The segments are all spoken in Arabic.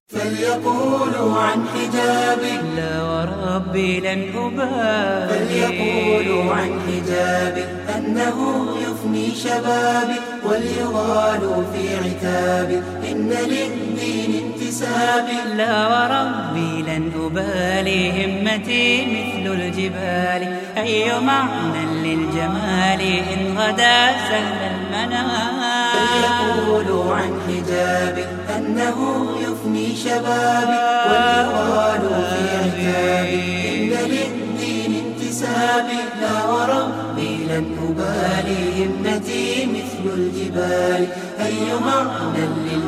فليقولوا عن حجابي لا وربي لن أبالي. فليقولوا عن حجابي أنه يفني شبابي، وليغالوا في عتابي إن للدين انتسابي. لا وربي لن أبالي، همتي مثل الجبال، أي معنى للجمال إن غدا سهل المنام. فليقولوا عن حجابي أنه يفني شبابي، وليغالوا في عتابي إن للدين انتسابي. لا وربي لن أبالي، همتي مثل الجبال، أي معنى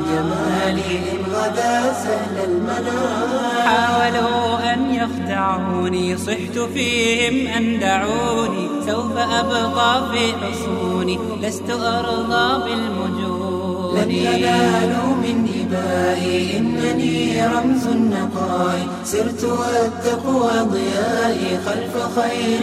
للجمال إن غدا سهل المنام. حاولوا أن يخدعوني، صحت فيهم أن دعوني، سوف أبقى في حصوني، لست أرضى بالمجون. لن ينالوا من إبائي، إنني رمز النقاء، سرت والتقوى ضيائي خلف خير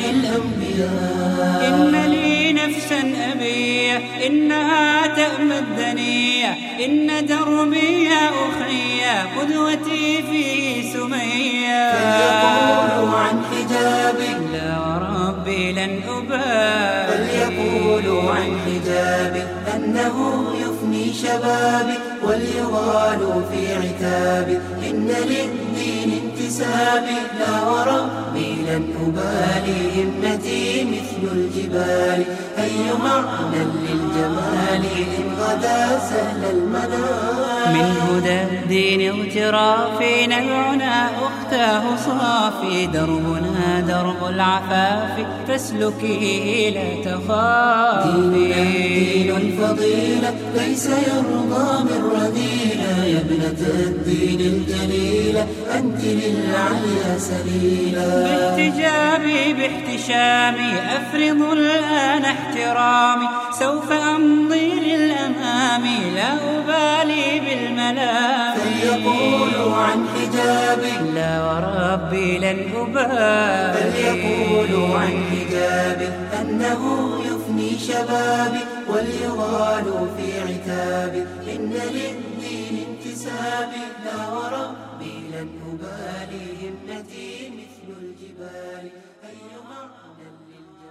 الأنبياء. إن لي نفسا أبية، إنها تأمى الدنيا، إن دربي يا أخي قدوتي في سمية. فليقولوا عن حجابي لا وربي لن أبالي. فليقولوا عن حجابي أنه يفني شبابي، وليغالوا في عتابي إن للدين انتسابي. لا وربي لن أبالي، همتي مثل الجبال، أي معنى للجمال إن غدا سهل المنام. من هدى الدين اغترافي، نبعنا أختاه صافي، دربنا درب العفاف، فاسلكيه لا تخافي. ديننا دين الفضيلة، ليس يرضى من رذيلة، يا ابنة الدين الجليلة أنت للعليا سبيلا. باحتجابي باحتشامي أفرض الآن احترامي، سوف أمضي للأمام لا أبالي بالملام. فليقولوا عن حجابي لا وربي لن أبالي. فليقولوا عن حجابي أنه يفني شبابي، وليغالوا في عتابي إن للدين انتسابي. لا وربي لن أبالي، همتي مثل الجبال، أي معنى للجمال.